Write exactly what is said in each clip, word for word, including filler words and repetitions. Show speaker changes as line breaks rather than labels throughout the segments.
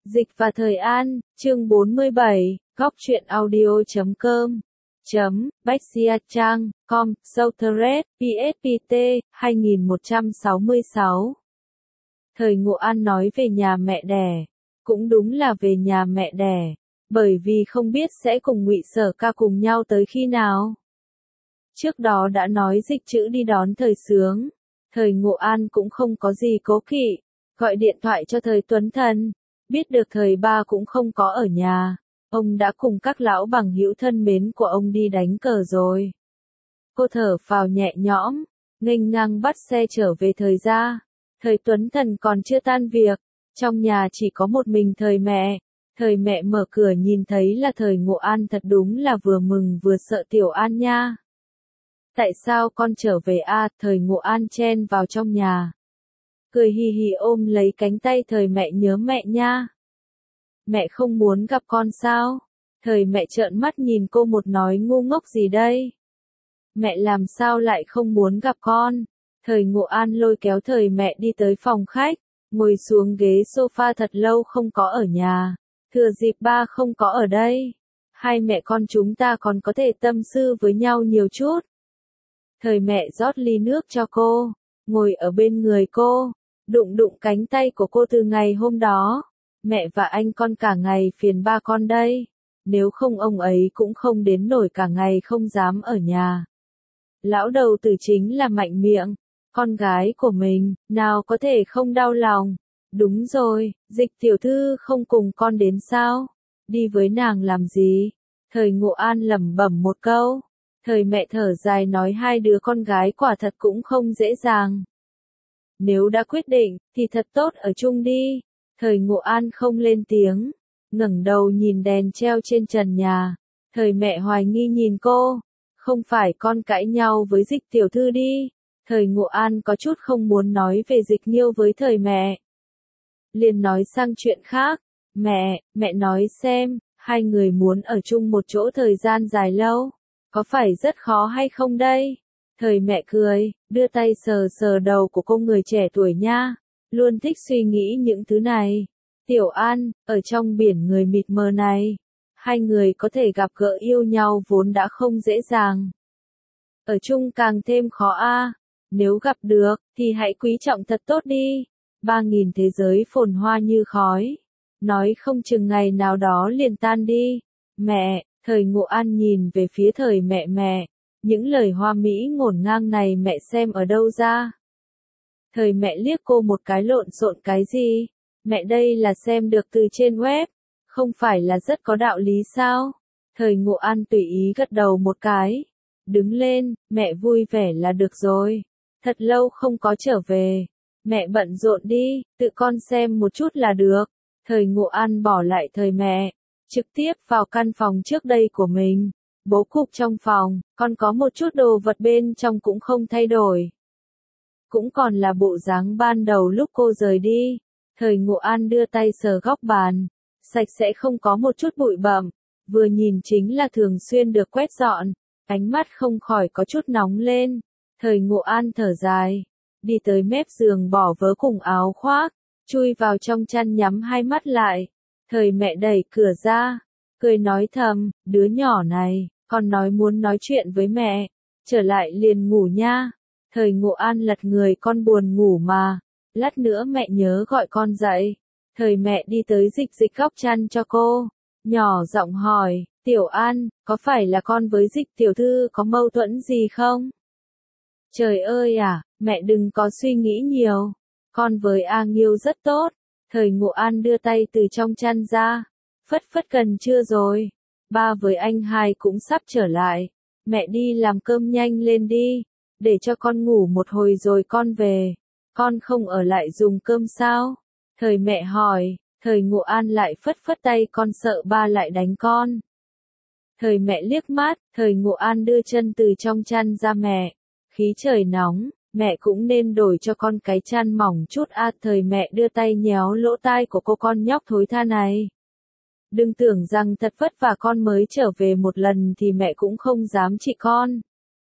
Dịch và Thời An, chương bốn mươi bảy, góc truyện audio chấm com, chấm, Bexia Trang, com, Southred, pê ét pê tê, hai nghìn một trăm sáu mươi sáu. Thời Ngộ An nói về nhà mẹ đẻ, cũng đúng là về nhà mẹ đẻ, bởi vì không biết sẽ cùng Ngụy Sở Ca cùng nhau tới khi nào. Trước đó đã nói dịch chữ đi đón Thời Sướng, Thời Ngộ An cũng không có gì cố kỵ, gọi điện thoại cho Thời Tuấn Thần, biết được Thời Ba cũng không có ở nhà, ông đã cùng các lão bằng hữu thân mến của ông đi đánh cờ rồi. Cô thở phào nhẹ nhõm, nghênh ngang bắt xe trở về Thời gia. Thời Tuấn Thần còn chưa tan việc, trong nhà chỉ có một mình Thời mẹ. Thời mẹ mở cửa nhìn thấy là Thời Ngộ An, thật đúng là vừa mừng vừa sợ Tiểu An nha. Tại sao con trở về a? À? Thời Ngộ An chen vào trong nhà, cười hì hì ôm lấy cánh tay Thời mẹ, nhớ mẹ nha. Mẹ không muốn gặp con sao? Thời mẹ trợn mắt nhìn cô một nói ngu ngốc gì đây? Mẹ làm sao lại không muốn gặp con? Thời Ngộ An lôi kéo Thời mẹ đi tới phòng khách, ngồi xuống ghế sofa, thật lâu không có ở nhà, thừa dịp ba không có ở đây, hai mẹ con chúng ta còn có thể tâm sự với nhau nhiều chút. Thời mẹ rót ly nước cho cô, ngồi ở bên người cô, đụng đụng cánh tay của cô. Từ ngày hôm đó, mẹ và anh con cả ngày phiền ba con đây, nếu không ông ấy cũng không đến nổi cả ngày không dám ở nhà. Lão đầu tử chính là mạnh miệng, con gái của mình, nào có thể không đau lòng. Đúng rồi, Dịch tiểu thư không cùng con đến sao? Đi với nàng làm gì? Thời Ngộ An lẩm bẩm một câu. Thời mẹ thở dài nói hai đứa con gái quả thật cũng không dễ dàng. Nếu đã quyết định, thì thật tốt ở chung đi. Thời Ngộ An không lên tiếng, ngẩng đầu nhìn đèn treo trên trần nhà. Thời mẹ hoài nghi nhìn cô, không phải con cãi nhau với Dịch tiểu thư đi. Thời Ngộ An có chút không muốn nói về Dịch Nhiêu với Thời mẹ, liền nói sang chuyện khác. Mẹ, mẹ nói xem, hai người muốn ở chung một chỗ thời gian dài lâu, có phải rất khó hay không đây? Thời mẹ cười, đưa tay sờ sờ đầu của cô, người trẻ tuổi nha, luôn thích suy nghĩ những thứ này. Tiểu An, ở trong biển người mịt mờ này, hai người có thể gặp gỡ yêu nhau vốn đã không dễ dàng, ở chung càng thêm khó a. Nếu gặp được, thì hãy quý trọng thật tốt đi. Ba nghìn thế giới phồn hoa như khói, nói không chừng ngày nào đó liền tan đi. Mẹ, Thời Ngộ An nhìn về phía Thời mẹ mẹ, những lời hoa mỹ ngổn ngang này mẹ xem ở đâu ra? Thời mẹ liếc cô một cái, lộn xộn cái gì? Mẹ đây là xem được từ trên web, không phải là rất có đạo lý sao? Thời Ngộ An tùy ý gật đầu một cái, đứng lên, mẹ vui vẻ là được rồi. Thật lâu không có trở về, mẹ bận rộn đi, tự con xem một chút là được. Thời Ngộ An bỏ lại Thời mẹ, trực tiếp vào căn phòng trước đây của mình. Bố cục trong phòng, còn có một chút đồ vật bên trong cũng không thay đổi, cũng còn là bộ dáng ban đầu lúc cô rời đi. Thời Ngộ An đưa tay sờ góc bàn, sạch sẽ không có một chút bụi bặm, vừa nhìn chính là thường xuyên được quét dọn, ánh mắt không khỏi có chút nóng lên. Thời Ngộ An thở dài, đi tới mép giường bỏ vớ cùng áo khoác, chui vào trong chăn nhắm hai mắt lại. Thời mẹ đẩy cửa ra, cười nói thầm, đứa nhỏ này, con nói muốn nói chuyện với mẹ, trở lại liền ngủ nha. Thời Ngộ An lật người, con buồn ngủ mà, lát nữa mẹ nhớ gọi con dậy. Thời mẹ đi tới dịch dịch góc chăn cho cô, nhỏ giọng hỏi, Tiểu An, có phải là con với Dịch tiểu thư có mâu thuẫn gì không? Trời ơi à, mẹ đừng có suy nghĩ nhiều, con với A Nghiêu rất tốt. Thời Ngộ An đưa tay từ trong chăn ra, phất phất cần chưa rồi, ba với anh hai cũng sắp trở lại, mẹ đi làm cơm nhanh lên đi, để cho con ngủ một hồi rồi con về. Con không ở lại dùng cơm sao? Thời mẹ hỏi. Thời Ngộ An lại phất phất tay, con sợ ba lại đánh con. Thời mẹ liếc mắt, Thời Ngộ An đưa chân từ trong chăn ra. Mẹ, khí trời nóng, mẹ cũng nên đổi cho con cái chăn mỏng chút a. À, thời mẹ đưa tay nhéo lỗ tai của cô, con nhóc thối tha này. Đừng tưởng rằng thật vất vả con mới trở về một lần thì mẹ cũng không dám trị con.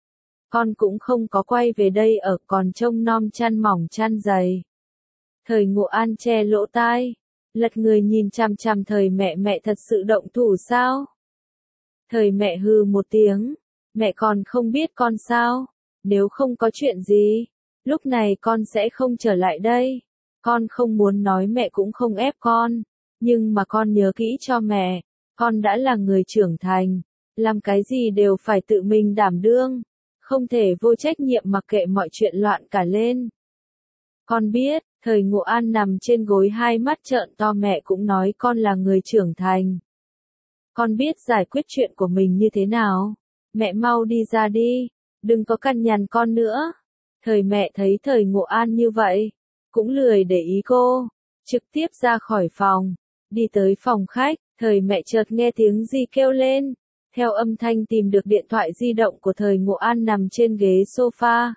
Con cũng không có quay về đây ở, còn trông nom chăn mỏng chăn dày. Thời Ngộ An che lỗ tai, Lật người nhìn chằm chằm thời mẹ, mẹ thật sự động thủ sao? Thời mẹ hừ một tiếng, mẹ còn không biết con sao? Nếu không có chuyện gì, lúc này con sẽ không trở lại đây. Con không muốn nói mẹ cũng không ép con, nhưng mà con nhớ kỹ cho mẹ, con đã là người trưởng thành, làm cái gì đều phải tự mình đảm đương, không thể vô trách nhiệm mặc kệ mọi chuyện loạn cả lên. Con biết, thời Ngộ An nằm trên gối hai mắt trợn to, mẹ cũng nói con là người trưởng thành. Con biết giải quyết chuyện của mình như thế nào, mẹ mau đi ra đi, đừng có cằn nhằn con nữa. Thời mẹ thấy thời Ngộ An như vậy, cũng lười để ý cô, trực tiếp ra khỏi phòng, đi tới phòng khách, thời mẹ chợt nghe tiếng gì kêu lên, theo âm thanh tìm được điện thoại di động của thời Ngộ An nằm trên ghế sofa.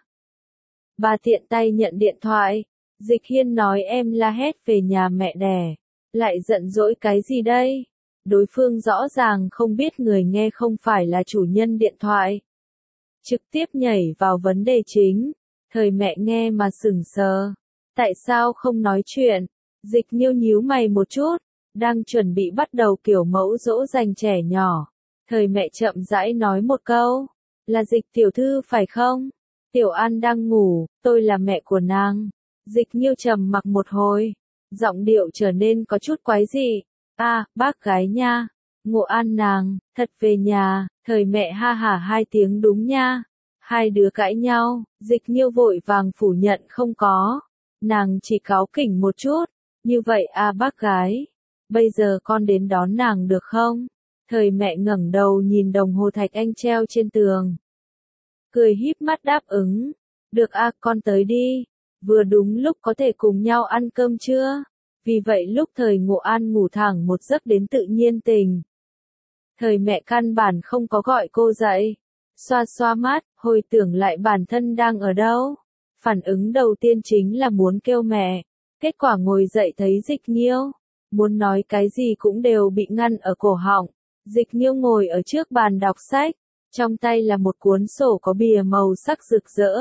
Bà tiện tay nhận điện thoại, Dịch Hiên nói em la hét về nhà mẹ đẻ, lại giận dỗi cái gì đây? Đối phương rõ ràng không biết người nghe không phải là chủ nhân điện thoại. Trực tiếp nhảy vào vấn đề chính, thời mẹ nghe mà sững sờ. Tại sao không nói chuyện? Dịch Nhiêu nhíu mày một chút, đang chuẩn bị bắt đầu kiểu mẫu dỗ dành trẻ nhỏ. Thời mẹ chậm rãi nói một câu, là Dịch tiểu thư phải không? Tiểu An đang ngủ, tôi là mẹ của nàng. Dịch Nhiêu trầm mặc một hồi, giọng điệu trở nên có chút quái dị. À, bác gái nha. Ngộ An nàng, thật về nhà. Thời mẹ ha hả hai tiếng đúng nha. Hai đứa cãi nhau, Dịch Nhiêu vội vàng phủ nhận không có. Nàng chỉ cáu kỉnh một chút. Như vậy à bác gái, bây giờ con đến đón nàng được không? Thời mẹ ngẩng đầu nhìn đồng hồ thạch anh treo trên tường. Cười híp mắt đáp ứng. Được à, con tới đi. Vừa đúng lúc có thể cùng nhau ăn cơm trưa. Vì vậy lúc thời Ngộ An ngủ thẳng một giấc đến tự nhiên tình. Thời mẹ căn bản không có gọi cô dậy. Xoa xoa mắt, hồi tưởng lại bản thân đang ở đâu. Phản ứng đầu tiên chính là muốn kêu mẹ. Kết quả ngồi dậy thấy Dịch Nhiêu. Muốn nói cái gì cũng đều bị ngăn ở cổ họng. Dịch Nhiêu ngồi ở trước bàn đọc sách. Trong tay là một cuốn sổ có bìa màu sắc rực rỡ.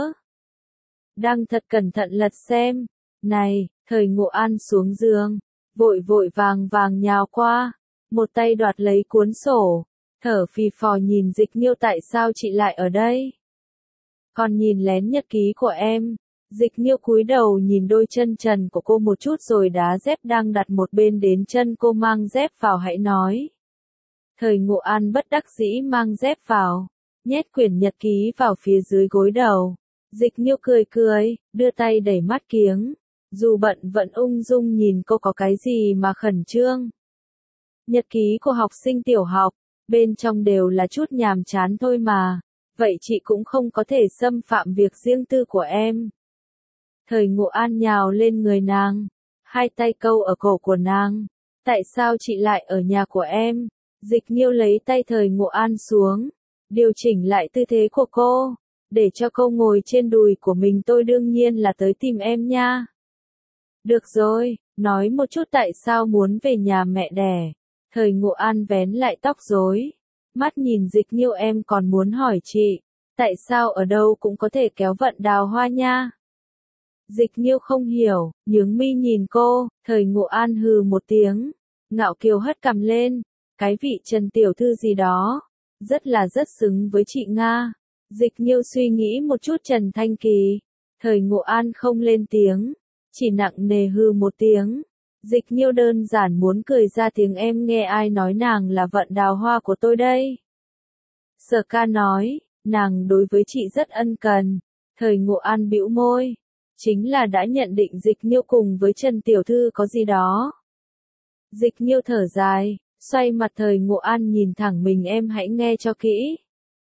Đang thật cẩn thận lật xem. Này, thời Ngộ An xuống giường. Vội vội vàng vàng nhào qua. Một tay đoạt lấy cuốn sổ. Thở phì phò nhìn Dịch Nhiêu, tại sao chị lại ở đây? Còn nhìn lén nhật ký của em. Dịch Nhiêu cúi đầu nhìn đôi chân trần của cô một chút rồi đá dép đang đặt một bên đến chân cô, mang dép vào hãy nói. Thời Ngộ An bất đắc dĩ mang dép vào, nhét quyển nhật ký vào phía dưới gối đầu. Dịch Nhiêu cười cười, đưa tay đẩy mắt kiếng. Dù bận vẫn ung dung nhìn cô, có cái gì mà khẩn trương. Nhật ký của học sinh tiểu học, bên trong đều là chút nhàm chán thôi mà. Vậy chị cũng không có thể xâm phạm việc riêng tư của em. Thời Ngộ An nhào lên người nàng, hai tay câu ở cổ của nàng. Tại sao chị lại ở nhà của em? Dịch Nhiêu lấy tay thời Ngộ An xuống, điều chỉnh lại tư thế của cô, để cho cô ngồi trên đùi của mình. Tôi đương nhiên là tới tìm em nha. Được rồi, nói một chút tại sao muốn về nhà mẹ đẻ. Thời Ngộ An vén lại tóc rối, mắt nhìn Dịch Nhiêu, em còn muốn hỏi chị, tại sao ở đâu cũng có thể kéo vận đào hoa nha? Dịch Nhiêu không hiểu, nhướng mi nhìn cô. Thời Ngộ An hừ một tiếng, ngạo kiều hất cằm lên, cái vị Trần tiểu thư gì đó, rất là rất xứng với chị Nga. Dịch Nhiêu suy nghĩ một chút. Trần Thanh Kỳ. Thời Ngộ An không lên tiếng, chỉ nặng nề hừ một tiếng. Dịch Nhiêu đơn giản muốn cười ra tiếng, em nghe ai nói nàng là vận đào hoa của tôi đây? Sở ca nói, nàng đối với chị rất ân cần. Thời Ngộ An bĩu môi, chính là đã nhận định Dịch Nhiêu cùng với Trần tiểu thư có gì đó. Dịch Nhiêu thở dài, xoay mặt thời Ngộ An nhìn thẳng mình, em hãy nghe cho kỹ.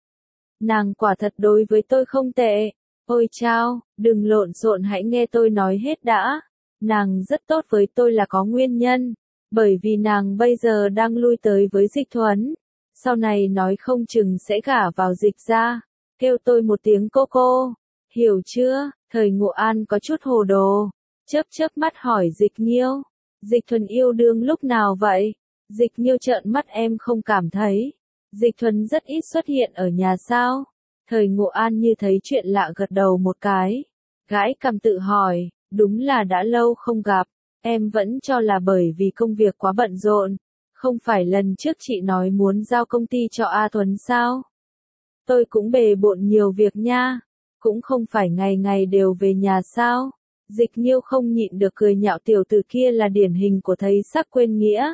Nàng quả thật đối với tôi không tệ. Ôi chao, đừng lộn xộn, hãy nghe tôi nói hết đã. Nàng rất tốt với tôi là có nguyên nhân, bởi vì nàng bây giờ đang lui tới với Dịch Thuấn. Sau này nói không chừng sẽ gả vào Dịch gia. Kêu tôi một tiếng cô cô, hiểu chưa? Thời Ngộ An có chút hồ đồ, chớp chớp mắt hỏi Dịch Nhiêu, Dịch Thuần yêu đương lúc nào vậy? Dịch Nhiêu trợn mắt, em không cảm thấy Dịch Thuần rất ít xuất hiện ở nhà sao? Thời Ngộ An như thấy chuyện lạ gật đầu một cái, gãi cằm tự hỏi, đúng là đã lâu không gặp. Em vẫn cho là bởi vì công việc quá bận rộn. Không phải lần trước chị nói muốn giao công ty cho A Tuấn sao? Tôi cũng bề bộn nhiều việc nha. Cũng không phải ngày ngày đều về nhà sao? Dịch Nhiêu không nhịn được cười nhạo tiểu tử kia là điển hình của thấy sắc quên nghĩa.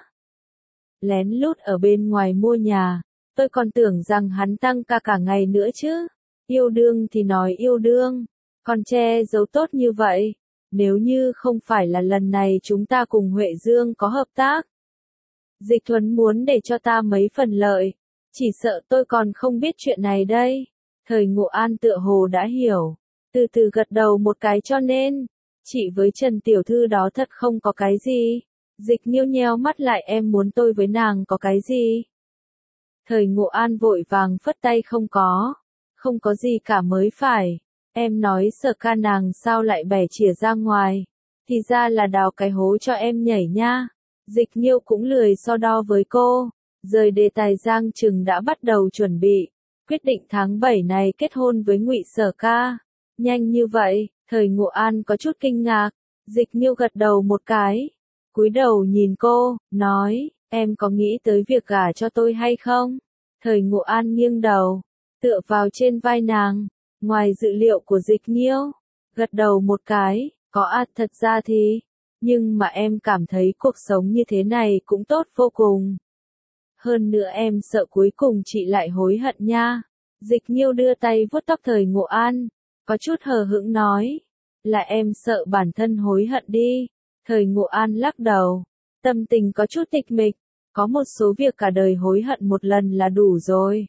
Lén lút ở bên ngoài mua nhà, tôi còn tưởng rằng hắn tăng ca cả ngày nữa chứ. Yêu đương thì nói yêu đương, còn che giấu tốt như vậy. Nếu như không phải là lần này chúng ta cùng Huệ Dương có hợp tác. Dịch Thuấn muốn để cho ta mấy phần lợi, chỉ sợ tôi còn không biết chuyện này đây. Thời Ngộ An tựa hồ đã hiểu, từ từ gật đầu một cái cho nên, chị với Trần Tiểu Thư đó thật không có cái gì. Dịch Nhiêu nheo mắt lại em muốn tôi với nàng có cái gì? Thời Ngộ An vội vàng phất tay không có, không có gì cả mới phải. Em nói Sở Ca nàng sao lại bẻ chìa ra ngoài, thì ra là đào cái hố cho em nhảy nha. Dịch Nhiêu cũng lười so đo với cô, rời đề tài Giang Trừng đã bắt đầu chuẩn bị, quyết định tháng bảy này kết hôn với Ngụy Sở Ca. Nhanh như vậy, Thời Ngộ An có chút kinh ngạc, Dịch Nhiêu gật đầu một cái, cúi đầu nhìn cô, nói, em có nghĩ tới việc gả cho tôi hay không? Thời Ngộ An nghiêng đầu, tựa vào trên vai nàng, ngoài dự liệu của Dịch Nhiêu, gật đầu một cái, có à thật ra thì, nhưng mà em cảm thấy cuộc sống như thế này cũng tốt vô cùng. Hơn nữa em sợ cuối cùng chị lại hối hận nha. Dịch Nhiêu đưa tay vuốt tóc Thời Ngộ An, có chút hờ hững nói, là em sợ bản thân hối hận đi. Thời Ngộ An lắc đầu, tâm tình có chút tịch mịch, có một số việc cả đời hối hận một lần là đủ rồi.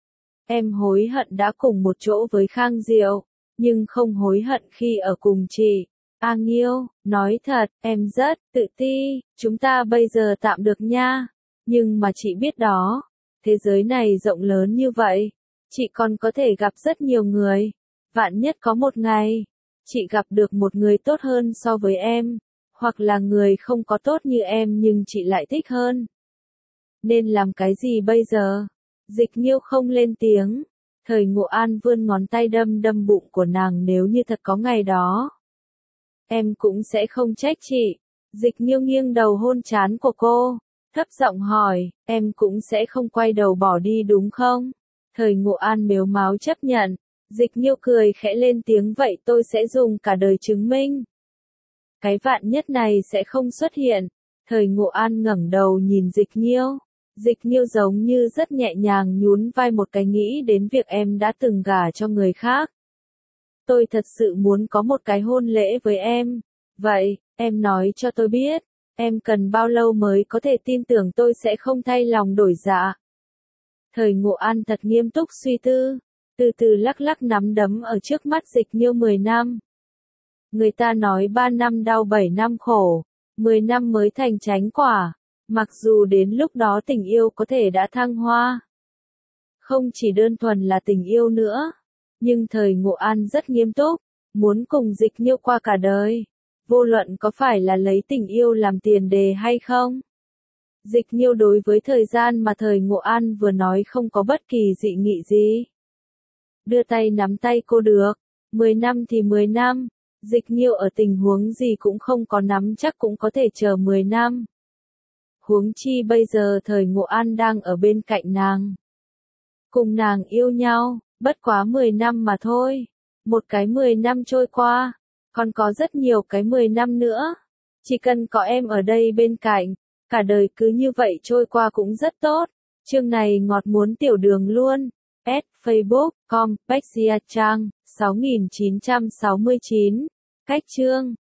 Em hối hận đã cùng một chỗ với Khang Diệu, nhưng không hối hận khi ở cùng chị. A Nghiêu, nói thật, em rất tự ti, chúng ta bây giờ tạm được nha. Nhưng mà chị biết đó, thế giới này rộng lớn như vậy, chị còn có thể gặp rất nhiều người. Vạn nhất có một ngày, chị gặp được một người tốt hơn so với em, hoặc là người không có tốt như em nhưng chị lại thích hơn. Nên làm cái gì bây giờ? Dịch Nhiêu không lên tiếng, Thời Ngộ An vươn ngón tay đâm đâm bụng của nàng nếu như thật có ngày đó. Em cũng sẽ không trách chị. Dịch Nhiêu nghiêng đầu hôn trán của cô, thấp giọng hỏi, em cũng sẽ không quay đầu bỏ đi đúng không? Thời Ngộ An mếu máo chấp nhận, Dịch Nhiêu cười khẽ lên tiếng vậy tôi sẽ dùng cả đời chứng minh. Cái vạn nhất này sẽ không xuất hiện. Thời Ngộ An ngẩng đầu nhìn Dịch Nhiêu. Dịch Nhiêu giống như rất nhẹ nhàng nhún vai một cái nghĩ đến việc em đã từng gả cho người khác. Tôi thật sự muốn có một cái hôn lễ với em. Vậy, em nói cho tôi biết, em cần bao lâu mới có thể tin tưởng tôi sẽ không thay lòng đổi dạ. Thời Ngộ An thật nghiêm túc suy tư, từ từ lắc lắc nắm đấm ở trước mắt Dịch Nhiêu mười năm. Người ta nói ba năm đau bảy năm khổ, mười năm mới thành chánh quả, mặc dù đến lúc đó tình yêu có thể đã thăng hoa. Không chỉ đơn thuần là tình yêu nữa, nhưng Thời Ngộ An rất nghiêm túc, muốn cùng Dịch Nhiêu qua cả đời, vô luận có phải là lấy tình yêu làm tiền đề hay không. Dịch Nhiêu đối với thời gian mà Thời Ngộ An vừa nói không có bất kỳ dị nghị gì. Đưa tay nắm tay cô được, mười năm thì mười năm, Dịch Nhiêu ở tình huống gì cũng không có nắm chắc cũng có thể chờ mười năm. Huống chi bây giờ Thời Ngộ An đang ở bên cạnh nàng. Cùng nàng yêu nhau, bất quá mười năm mà thôi. Một cái mười năm trôi qua, còn có rất nhiều cái mười năm nữa. Chỉ cần có em ở đây bên cạnh, cả đời cứ như vậy trôi qua cũng rất tốt. Chương này ngọt muốn tiểu đường luôn. at facebook chấm com Bách Gia Trang sáu nghìn chín trăm sáu mươi chín. Cách chương